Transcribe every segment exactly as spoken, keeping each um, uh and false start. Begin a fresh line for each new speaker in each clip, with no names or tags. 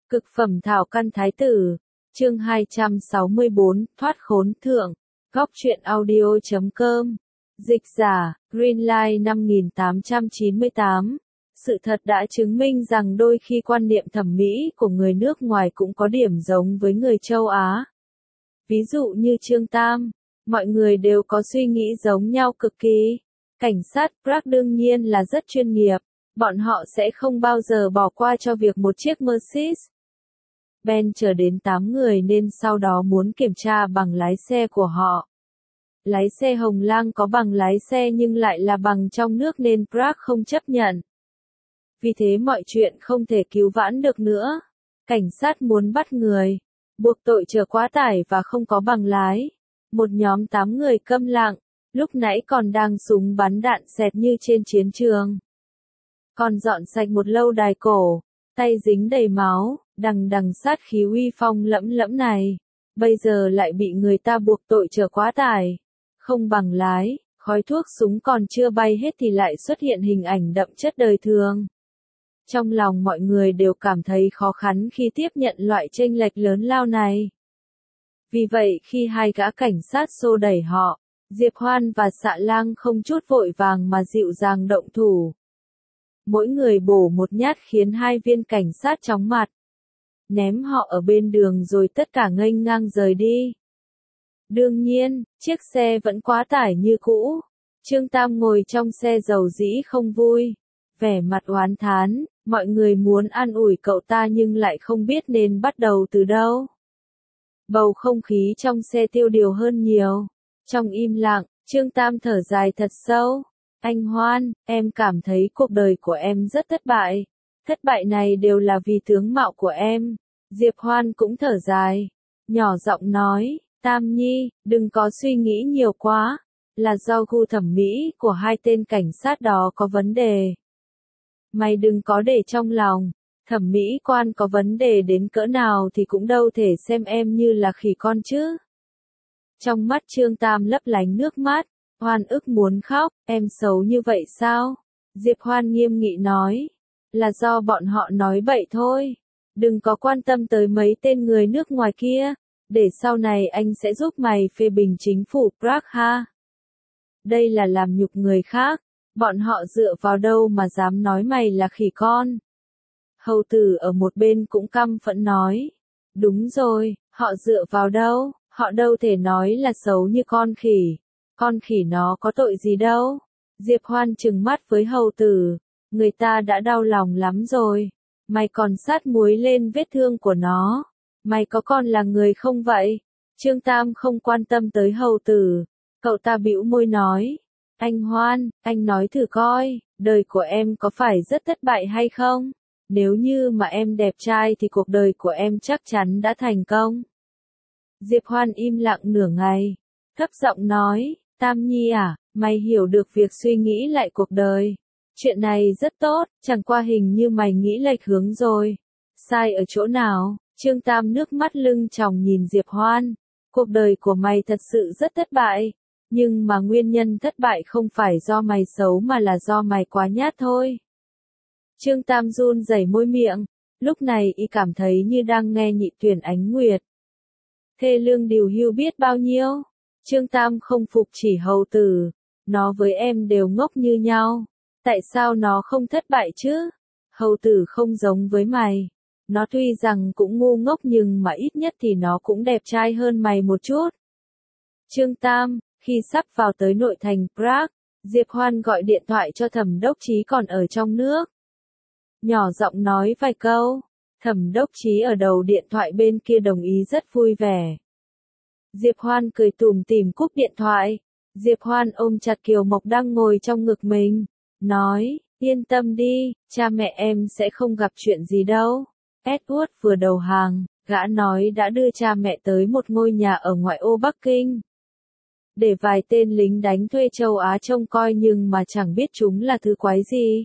Cực phẩm thảo căn thái tử, chương hai trăm sáu mươi bốn, thoát khốn thượng, góc truyện audio chấm com, dịch giả, Greenlight năm nghìn tám trăm chín mươi tám. Sự thật đã chứng minh rằng đôi khi quan niệm thẩm mỹ của người nước ngoài cũng có điểm giống với người châu Á. Ví dụ như Trương Tam, mọi người đều có suy nghĩ giống nhau cực kỳ. Cảnh sát Prague đương nhiên là rất chuyên nghiệp, bọn họ sẽ không bao giờ bỏ qua cho việc một chiếc Mercedes Ben chở đến tám người nên sau đó muốn kiểm tra bằng lái xe của họ. Lái xe Hồng Lang có bằng lái xe nhưng lại là bằng trong nước nên Prague không chấp nhận. Vì thế mọi chuyện không thể cứu vãn được nữa. Cảnh sát muốn bắt người, buộc tội chở quá tải và không có bằng lái. Một nhóm tám người câm lặng, lúc nãy còn đang súng bắn đạn xẹt như trên chiến trường. Còn dọn sạch một lâu đài cổ, tay dính đầy máu, đằng đằng sát khí uy phong lẫm lẫm này. Bây giờ lại bị người ta buộc tội chở quá tải, không bằng lái, khói thuốc súng còn chưa bay hết thì lại xuất hiện hình ảnh đậm chất đời thường. Trong lòng mọi người đều cảm thấy khó khăn khi tiếp nhận loại chênh lệch lớn lao này. Vì vậy khi hai gã cảnh sát xô đẩy họ, Diệp Hoan và Xạ Lang không chút vội vàng mà dịu dàng động thủ. Mỗi người bổ một nhát khiến hai viên cảnh sát chóng mặt. Ném họ ở bên đường rồi tất cả nghênh ngang rời đi. Đương nhiên, chiếc xe vẫn quá tải như cũ. Trương Tam ngồi trong xe dầu dĩ không vui. Vẻ mặt oán thán, mọi người muốn an ủi cậu ta nhưng lại không biết nên bắt đầu từ đâu. Bầu không khí trong xe tiêu điều hơn nhiều. Trong im lặng, Trương Tam thở dài thật sâu. Anh Hoan, em cảm thấy cuộc đời của em rất thất bại. Thất bại này đều là vì tướng mạo của em. Diệp Hoan cũng thở dài. Nhỏ giọng nói, Tam Nhi, đừng có suy nghĩ nhiều quá. Là do gu thẩm mỹ của hai tên cảnh sát đó có vấn đề. Mày đừng có để trong lòng. Thẩm mỹ quan có vấn đề đến cỡ nào thì cũng đâu thể xem em như là khỉ con chứ. Trong mắt Trương Tam lấp lánh nước mắt. Hoan ức muốn khóc, em xấu như vậy sao? Diệp Hoan nghiêm nghị nói. Là do bọn họ nói bậy thôi. Đừng có quan tâm tới mấy tên người nước ngoài kia. Để sau này anh sẽ giúp mày phê bình chính phủ Prague ha. Đây là làm nhục người khác. Bọn họ dựa vào đâu mà dám nói mày là khỉ con. Hầu tử ở một bên cũng căm phẫn nói. Đúng rồi, họ dựa vào đâu, họ đâu thể nói là xấu như con khỉ. Con khỉ nó có tội gì đâu. Diệp Hoan trừng mắt với hầu tử. Người ta đã đau lòng lắm rồi. Mày còn sát muối lên vết thương của nó. Mày có còn là người không vậy? Trương Tam không quan tâm tới hầu tử. Cậu ta bĩu môi nói. Anh Hoan, anh nói thử coi, đời của em có phải rất thất bại hay không? Nếu như mà em đẹp trai thì cuộc đời của em chắc chắn đã thành công. Diệp Hoan im lặng nửa ngày. Thấp giọng nói, Tam Nhi à, mày hiểu được việc suy nghĩ lại cuộc đời. Chuyện này rất tốt, chẳng qua hình như mày nghĩ lệch hướng rồi. Sai ở chỗ nào? Trương Tam nước mắt lưng tròng nhìn Diệp Hoan. Cuộc đời của mày thật sự rất thất bại. Nhưng mà nguyên nhân thất bại không phải do mày xấu mà là do mày quá nhát thôi. Trương Tam run rẩy môi miệng. Lúc này y cảm thấy như đang nghe Nhị Tuyển Ánh Nguyệt. Thê lương điều hưu biết bao nhiêu? Trương Tam không phục chỉ hầu tử. Nó với em đều ngốc như nhau. Tại sao nó không thất bại chứ? Hầu tử không giống với mày. Nó tuy rằng cũng ngu ngốc nhưng mà ít nhất thì nó cũng đẹp trai hơn mày một chút. Trương Tam, khi sắp vào tới nội thành Prague, Diệp Hoan gọi điện thoại cho Thẩm Đốc Chí còn ở trong nước. Nhỏ giọng nói vài câu. Thẩm Đốc Chí ở đầu điện thoại bên kia đồng ý rất vui vẻ. Diệp Hoan cười tủm tỉm cúp điện thoại. Diệp Hoan ôm chặt Kiều Mộc đang ngồi trong ngực mình. Nói, yên tâm đi, cha mẹ em sẽ không gặp chuyện gì đâu. Edward vừa đầu hàng, gã nói đã đưa cha mẹ tới một ngôi nhà ở ngoại ô Bắc Kinh. Để vài tên lính đánh thuê châu Á trông coi nhưng mà chẳng biết chúng là thứ quái gì.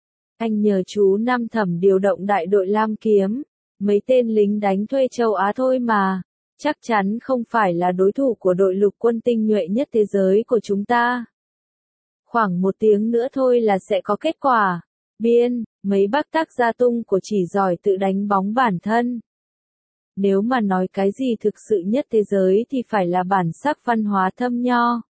Anh nhờ chú Nam Thẩm điều động đại đội Lam Kiếm. Mấy tên lính đánh thuê châu Á thôi mà. Chắc chắn không phải là đối thủ của đội lục quân tinh nhuệ nhất thế giới của chúng ta. Khoảng một tiếng nữa thôi là sẽ có kết quả. Biên, Mấy bác tác gia tung của chỉ giỏi tự đánh bóng bản thân. Nếu mà nói cái gì thực sự nhất thế giới thì phải là bản sắc văn hóa thâm nho.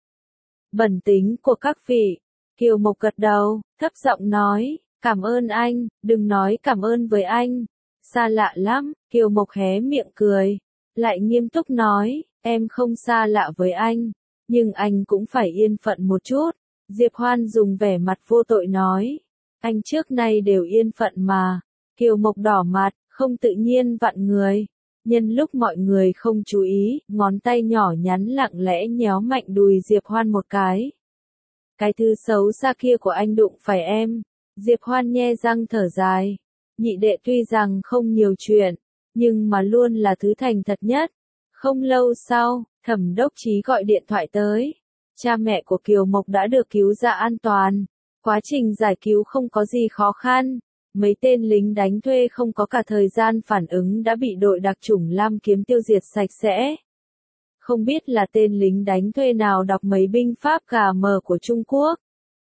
Bẩm tính của các vị. Kiều Mộc gật đầu, thấp giọng nói, cảm ơn anh, đừng nói cảm ơn với anh. Xa lạ lắm, Kiều Mộc hé miệng cười. Lại nghiêm túc nói, em không xa lạ với anh, nhưng anh cũng phải yên phận một chút. Diệp Hoan dùng vẻ mặt vô tội nói, anh trước nay đều yên phận mà. Kiều Mộc đỏ mặt, không tự nhiên vặn người. Nhân lúc mọi người không chú ý, ngón tay nhỏ nhắn lặng lẽ nhéo mạnh đùi Diệp Hoan một cái. Cái thứ xấu xa kia của anh đụng phải em. Diệp Hoan nhe răng thở dài. Nhị đệ tuy rằng không nhiều chuyện, nhưng mà luôn là thứ thành thật nhất. Không lâu sau, Thẩm Đốc Chí gọi điện thoại tới. Cha mẹ của Kiều Mộc đã được cứu ra an toàn. Quá trình giải cứu không có gì khó khăn. Mấy tên lính đánh thuê không có cả thời gian phản ứng đã bị đội đặc chủng Lam Kiếm tiêu diệt sạch sẽ. Không biết là tên lính đánh thuê nào đọc mấy binh pháp gà mờ của Trung Quốc.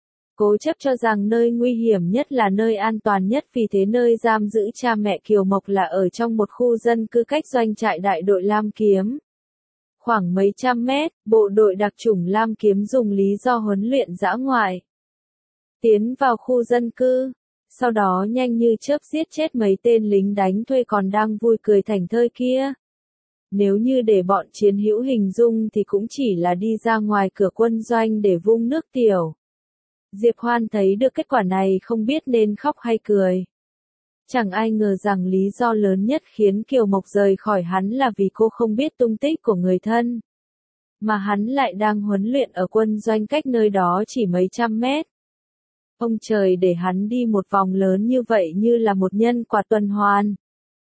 Cố chấp cho rằng nơi nguy hiểm nhất là nơi an toàn nhất, vì thế nơi giam giữ cha mẹ Kiều Mộc là ở trong một khu dân cư cách doanh trại đại đội Lam Kiếm. Khoảng mấy trăm mét, bộ đội đặc chủng Lam Kiếm dùng lý do huấn luyện dã ngoại. Tiến vào khu dân cư. Sau đó nhanh như chớp giết chết mấy tên lính đánh thuê còn đang vui cười thảnh thơi kia. Nếu như để bọn chiến hữu hình dung thì cũng chỉ là đi ra ngoài cửa quân doanh để vung nước tiểu. Diệp Hoan thấy được kết quả này không biết nên khóc hay cười. Chẳng ai ngờ rằng lý do lớn nhất khiến Kiều Mộc rời khỏi hắn là vì cô không biết tung tích của người thân. Mà hắn lại đang huấn luyện ở quân doanh cách nơi đó chỉ mấy trăm mét. Ông trời để hắn đi một vòng lớn như vậy như là một nhân quả tuần hoàn.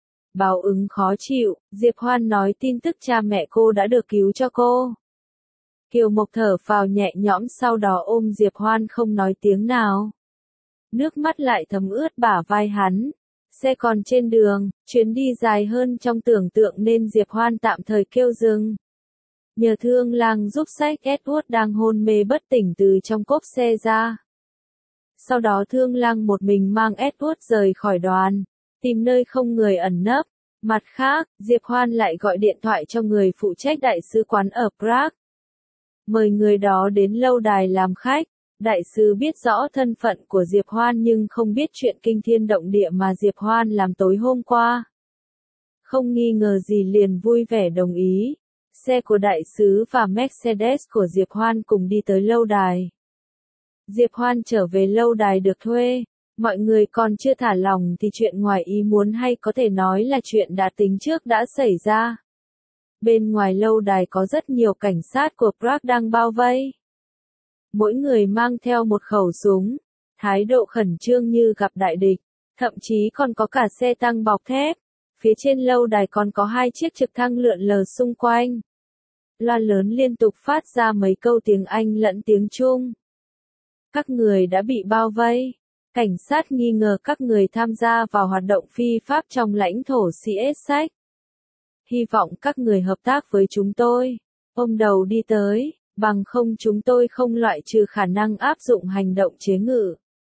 Báo ứng khó chịu, Diệp Hoan nói tin tức cha mẹ cô đã được cứu cho cô. Kiều Mộc thở phào nhẹ nhõm, sau đó ôm Diệp Hoan không nói tiếng nào. Nước mắt lại thấm ướt bả vai hắn. Xe còn trên đường, chuyến đi dài hơn trong tưởng tượng nên Diệp Hoan tạm thời kêu dừng. Nhờ Thương Lang giúp xách Edward đang hôn mê bất tỉnh từ trong cốp xe ra. Sau đó Thương Lang một mình mang Edward rời khỏi đoàn, tìm nơi không người ẩn nấp. Mặt khác, Diệp Hoan lại gọi điện thoại cho người phụ trách đại sứ quán ở Prague. Mời người đó đến lâu đài làm khách. Đại sứ biết rõ thân phận của Diệp Hoan nhưng không biết chuyện kinh thiên động địa mà Diệp Hoan làm tối hôm qua. Không nghi ngờ gì liền vui vẻ đồng ý. Xe của đại sứ và Mercedes của Diệp Hoan cùng đi tới lâu đài. Diệp Hoan trở về lâu đài được thuê. Mọi người còn chưa thả lòng thì chuyện ngoài ý muốn hay có thể nói là chuyện đã tính trước đã xảy ra. Bên ngoài lâu đài có rất nhiều cảnh sát của Prague đang bao vây. Mỗi người mang theo một khẩu súng, thái độ khẩn trương như gặp đại địch, thậm chí còn có cả xe tăng bọc thép. Phía trên lâu đài còn có hai chiếc trực thăng lượn lờ xung quanh. Loa lớn liên tục phát ra mấy câu tiếng Anh lẫn tiếng Trung. Các người đã bị bao vây. Cảnh sát nghi ngờ các người tham gia vào hoạt động phi pháp trong lãnh thổ xê ét ích. Hy vọng các người hợp tác với chúng tôi. Ông đầu đi tới, bằng không chúng tôi không loại trừ khả năng áp dụng hành động chế ngự.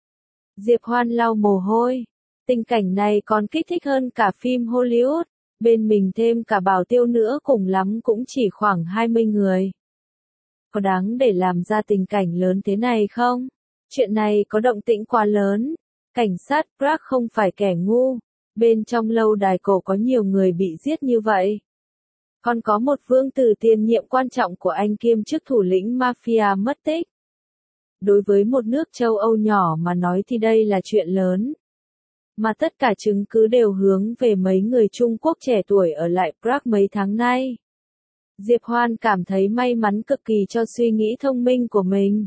Diệp Hoan lau mồ hôi. Tình cảnh này còn kích thích hơn cả phim Hollywood. Bên mình thêm cả Bảo Tiêu nữa, cùng lắm cũng chỉ khoảng hai mươi người. Có đáng để làm ra tình cảnh lớn thế này không? Chuyện này có động tĩnh quá lớn. Cảnh sát Prague không phải kẻ ngu. Bên trong lâu đài cổ có nhiều người bị giết như vậy. Còn có một vương tử tiền nhiệm quan trọng của anh kiêm chức thủ lĩnh mafia mất tích. Đối với một nước châu Âu nhỏ mà nói thì đây là chuyện lớn. Mà tất cả chứng cứ đều hướng về mấy người Trung Quốc trẻ tuổi ở lại Prague mấy tháng nay. Diệp Hoan cảm thấy may mắn cực kỳ cho suy nghĩ thông minh của mình.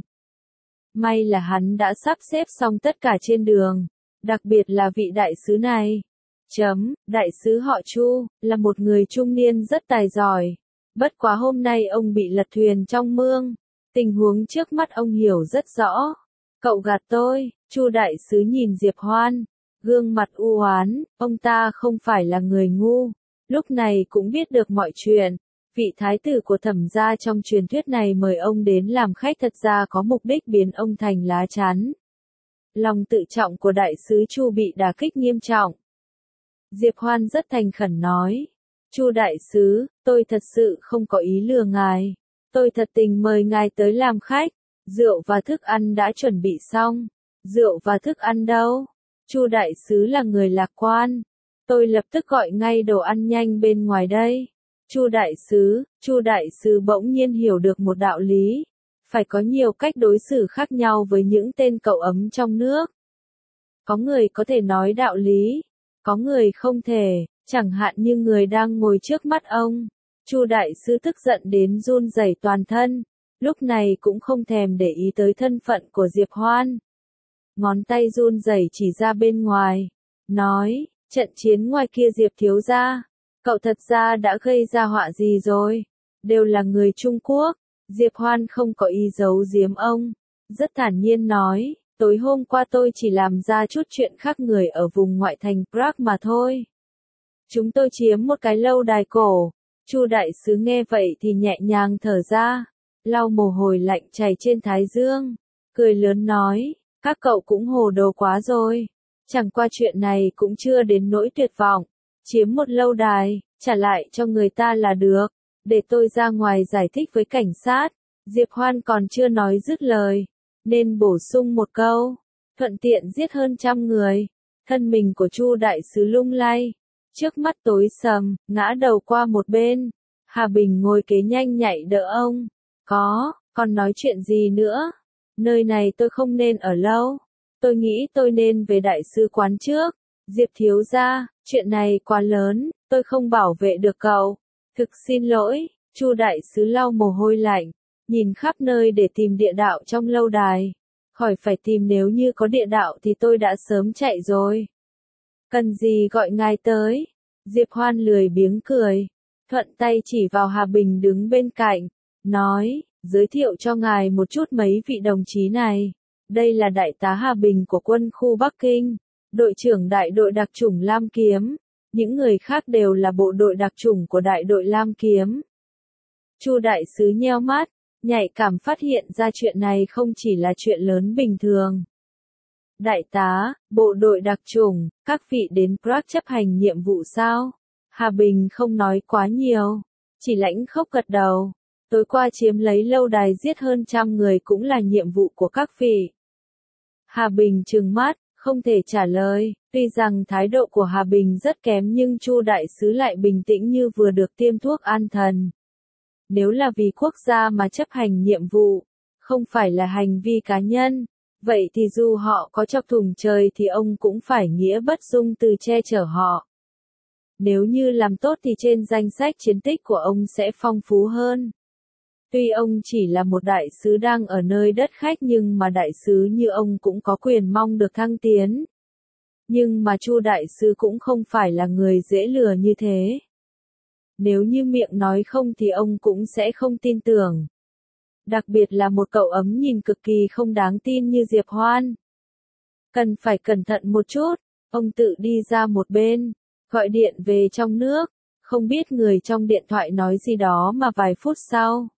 May là hắn đã sắp xếp xong tất cả trên đường, đặc biệt là vị đại sứ này. Chấm, đại sứ họ Chu, là một người trung niên rất tài giỏi. Bất quá hôm nay ông bị lật thuyền trong mương. Tình huống trước mắt ông hiểu rất rõ. Cậu gạt tôi, Chu đại sứ nhìn Diệp Hoan. Gương mặt u oán, ông ta không phải là người ngu. Lúc này cũng biết được mọi chuyện. Vị thái tử của Thẩm gia trong truyền thuyết này mời ông đến làm khách thật ra có mục đích biến ông thành lá chắn. Lòng tự trọng của đại sứ Chu bị đả kích nghiêm trọng. Diệp Hoan rất thành khẩn nói. Chu đại sứ, tôi thật sự không có ý lừa ngài. Tôi thật tình mời ngài tới làm khách. Rượu và thức ăn đã chuẩn bị xong. Rượu và thức ăn đâu? Chu đại sứ là người lạc quan. Tôi lập tức gọi ngay đồ ăn nhanh bên ngoài đây. Chu đại sứ, Chu đại sứ bỗng nhiên hiểu được một đạo lý. Phải có nhiều cách đối xử khác nhau với những tên cậu ấm trong nước. Có người có thể nói đạo lý, có người không thể, chẳng hạn như người đang ngồi trước mắt ông. Chu đại sứ tức giận đến run rẩy toàn thân, lúc này cũng không thèm để ý tới thân phận của Diệp Hoan. Ngón tay run rẩy chỉ ra bên ngoài, nói, trận chiến ngoài kia Diệp thiếu gia, cậu thật ra đã gây ra họa gì rồi? Đều là người Trung Quốc. Diệp Hoan không có ý giấu giếm ông, rất thản nhiên nói, tối hôm qua tôi chỉ làm ra chút chuyện khác người ở vùng ngoại thành Prague mà thôi. Chúng tôi chiếm một cái lâu đài cổ. Chu đại sứ nghe vậy thì nhẹ nhàng thở ra, lau mồ hôi lạnh chảy trên thái dương, cười lớn nói, các cậu cũng hồ đồ quá rồi. Chẳng qua chuyện này cũng chưa đến nỗi tuyệt vọng, chiếm một lâu đài, trả lại cho người ta là được. Để tôi ra ngoài giải thích với cảnh sát. Diệp Hoan còn chưa nói dứt lời, nên bổ sung một câu, thuận tiện giết hơn trăm người. Thân mình của Chu đại sứ lung lay, trước mắt tối sầm, ngã đầu qua một bên. Hà Bình ngồi kế nhanh nhạy đỡ ông. Có, còn nói chuyện gì nữa? Nơi này tôi không nên ở lâu. Tôi nghĩ tôi nên về đại sứ quán trước. Diệp thiếu gia, chuyện này quá lớn, tôi không bảo vệ được cậu. Thực xin lỗi, Chu đại sứ lau mồ hôi lạnh, nhìn khắp nơi để tìm địa đạo trong lâu đài. Khỏi phải tìm, nếu như có địa đạo thì tôi đã sớm chạy rồi. Cần gì gọi ngài tới? Diệp Hoan lười biếng cười, thuận tay chỉ vào Hà Bình đứng bên cạnh, nói, giới thiệu cho ngài một chút mấy vị đồng chí này. Đây là đại tá Hà Bình của quân khu Bắc Kinh, đội trưởng đại đội đặc chủng Lam Kiếm. Những người khác đều là bộ đội đặc chủng của đại đội Lam Kiếm. Chu đại sứ nheo mắt, nhạy cảm phát hiện ra chuyện này không chỉ là chuyện lớn bình thường. Đại tá, bộ đội đặc chủng, các vị đến Prague chấp hành nhiệm vụ sao? Hà Bình không nói quá nhiều, chỉ lãnh khốc gật đầu. Tối qua chiếm lấy lâu đài giết hơn trăm người cũng là nhiệm vụ của các vị. Hà Bình trừng mắt, không thể trả lời. Tuy rằng thái độ của Hà Bình rất kém nhưng Chu đại sứ lại bình tĩnh như vừa được tiêm thuốc an thần. Nếu là vì quốc gia mà chấp hành nhiệm vụ, không phải là hành vi cá nhân, vậy thì dù họ có chọc thủng trời thì ông cũng phải nghĩa bất dung từ che chở họ. Nếu như làm tốt thì trên danh sách chiến tích của ông sẽ phong phú hơn. Tuy ông chỉ là một đại sứ đang ở nơi đất khách nhưng mà đại sứ như ông cũng có quyền mong được thăng tiến. Nhưng mà Chu đại sứ cũng không phải là người dễ lừa như thế. Nếu như miệng nói không thì ông cũng sẽ không tin tưởng. Đặc biệt là một cậu ấm nhìn cực kỳ không đáng tin như Diệp Hoan. Cần phải cẩn thận một chút, ông tự đi ra một bên, gọi điện về trong nước, không biết người trong điện thoại nói gì đó mà vài phút sau.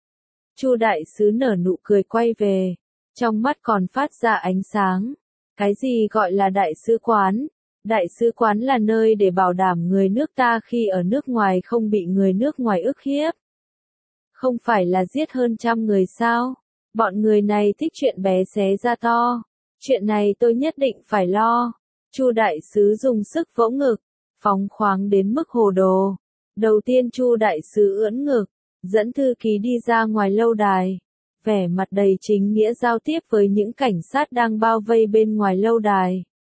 Chu đại sứ nở nụ cười quay về, trong mắt còn phát ra ánh sáng. Cái gì gọi là đại sứ quán? Đại sứ quán là nơi để bảo đảm người nước ta khi ở nước ngoài không bị người nước ngoài ức hiếp. Không phải là giết hơn trăm người sao? Bọn người này thích chuyện bé xé ra to. Chuyện này tôi nhất định phải lo. Chu đại sứ dùng sức vỗ ngực, phóng khoáng đến mức hồ đồ. Đầu tiên Chu đại sứ ưỡn ngực, dẫn thư ký đi ra ngoài lâu đài. Vẻ mặt đầy chính nghĩa giao tiếp với những cảnh sát đang bao vây bên ngoài lâu đài.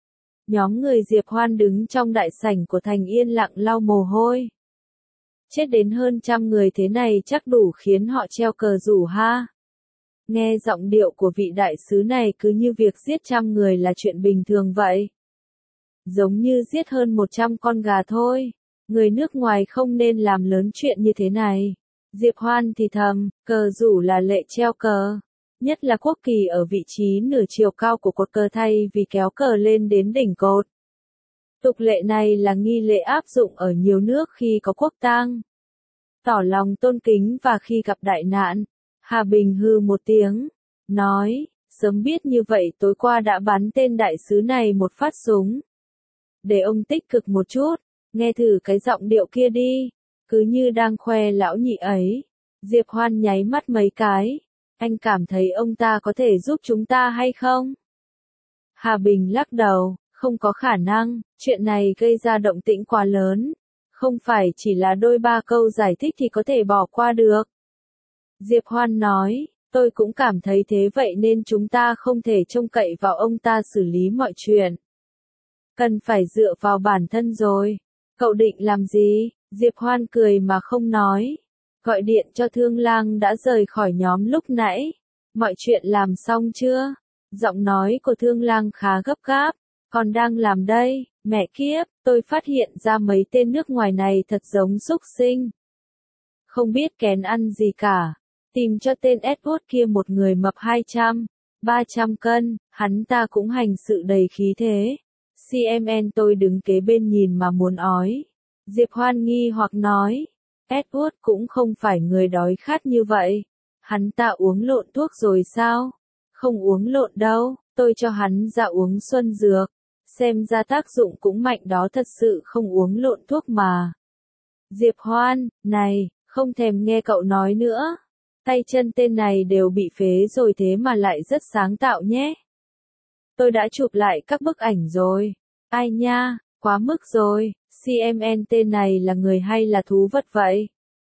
Nhóm người Diệp Hoan đứng trong đại sảnh của thành yên lặng lau mồ hôi. Chết đến hơn trăm người thế này chắc đủ khiến họ treo cờ rủ ha. Nghe giọng điệu của vị đại sứ này cứ như việc giết trăm người là chuyện bình thường vậy. Giống như giết hơn một trăm con gà thôi. Người nước ngoài không nên làm lớn chuyện như thế này. Diệp Hoan thì thầm, cờ rủ là lệ treo cờ. Nhất là quốc kỳ ở vị trí nửa chiều cao của cột cờ thay vì kéo cờ lên đến đỉnh cột. Tục lệ này là nghi lễ áp dụng ở nhiều nước khi có quốc tang. Tỏ lòng tôn kính và khi gặp đại nạn. Hà Bình hư một tiếng, nói, Sớm biết như vậy tối qua đã bắn tên đại sứ này một phát súng. Để ông tích cực một chút, nghe thử cái giọng điệu kia đi, cứ như đang khoe lão nhị ấy. Diệp Hoan nháy mắt mấy cái, anh cảm thấy ông ta có thể giúp chúng ta hay không? Hà Bình lắc đầu, không có khả năng, chuyện này gây ra động tĩnh quá lớn, không phải chỉ là đôi ba câu giải thích thì có thể bỏ qua được. Diệp Hoan nói, tôi cũng cảm thấy thế vậy nên chúng ta không thể trông cậy vào ông ta xử lý mọi chuyện. Cần phải dựa vào bản thân rồi. Cậu định làm gì? Diệp Hoan cười mà không nói. Gọi điện cho Thương Lang đã rời khỏi nhóm lúc nãy. Mọi chuyện làm xong chưa? Giọng nói của Thương Lang khá gấp gáp. Còn đang làm đây, mẹ kiếp, tôi phát hiện ra mấy tên nước ngoài này thật giống súc sinh. Không biết kén ăn gì cả. Tìm cho tên Edward kia một người mập hai trăm, ba trăm cân, hắn ta cũng hành sự đầy khí thế. xê em en tôi đứng kế bên nhìn mà muốn ói. Diệp Hoan nghi hoặc nói, Edward cũng không phải người đói khát như vậy. Hắn ta uống lộn thuốc rồi sao? Không uống lộn đâu, tôi cho hắn ra uống xuân dược. Xem ra tác dụng cũng mạnh đó, thật sự không uống lộn thuốc mà. Diệp Hoan, này, không thèm nghe cậu nói nữa. Tay chân tên này đều bị phế rồi thế mà lại rất sáng tạo nhé. Tôi đã chụp lại các bức ảnh rồi. Ai nha, quá mức rồi, xê em en tên này là người hay là thú vật vậy?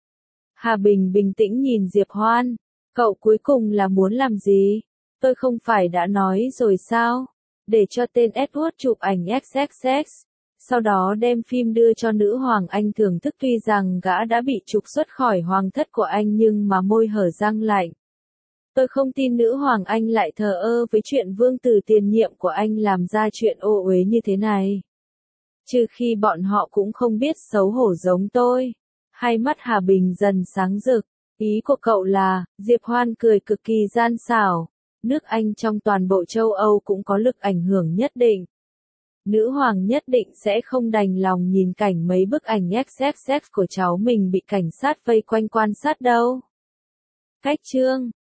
Hà Bình bình tĩnh nhìn Diệp Hoan. Cậu cuối cùng là muốn làm gì? Tôi không phải đã nói rồi sao? Để cho tên Edward chụp ảnh ích ích ích. Sau đó đem phim đưa cho nữ hoàng Anh thưởng thức, tuy rằng gã đã bị trục xuất khỏi hoàng thất của Anh nhưng mà môi hở răng lạnh. Tôi không tin nữ hoàng Anh lại thờ ơ với chuyện vương tử tiền nhiệm của Anh làm ra chuyện ô uế như thế này. Trừ khi bọn họ cũng không biết xấu hổ giống tôi. Hai mắt Hà Bình dần sáng rực. Ý của cậu là, Diệp Hoan cười cực kỳ gian xảo. Nước Anh trong toàn bộ châu Âu cũng có lực ảnh hưởng nhất định. Nữ hoàng nhất định sẽ không đành lòng nhìn cảnh mấy bức ảnh ích ích ích của cháu mình bị cảnh sát vây quanh quan sát đâu. Cách chương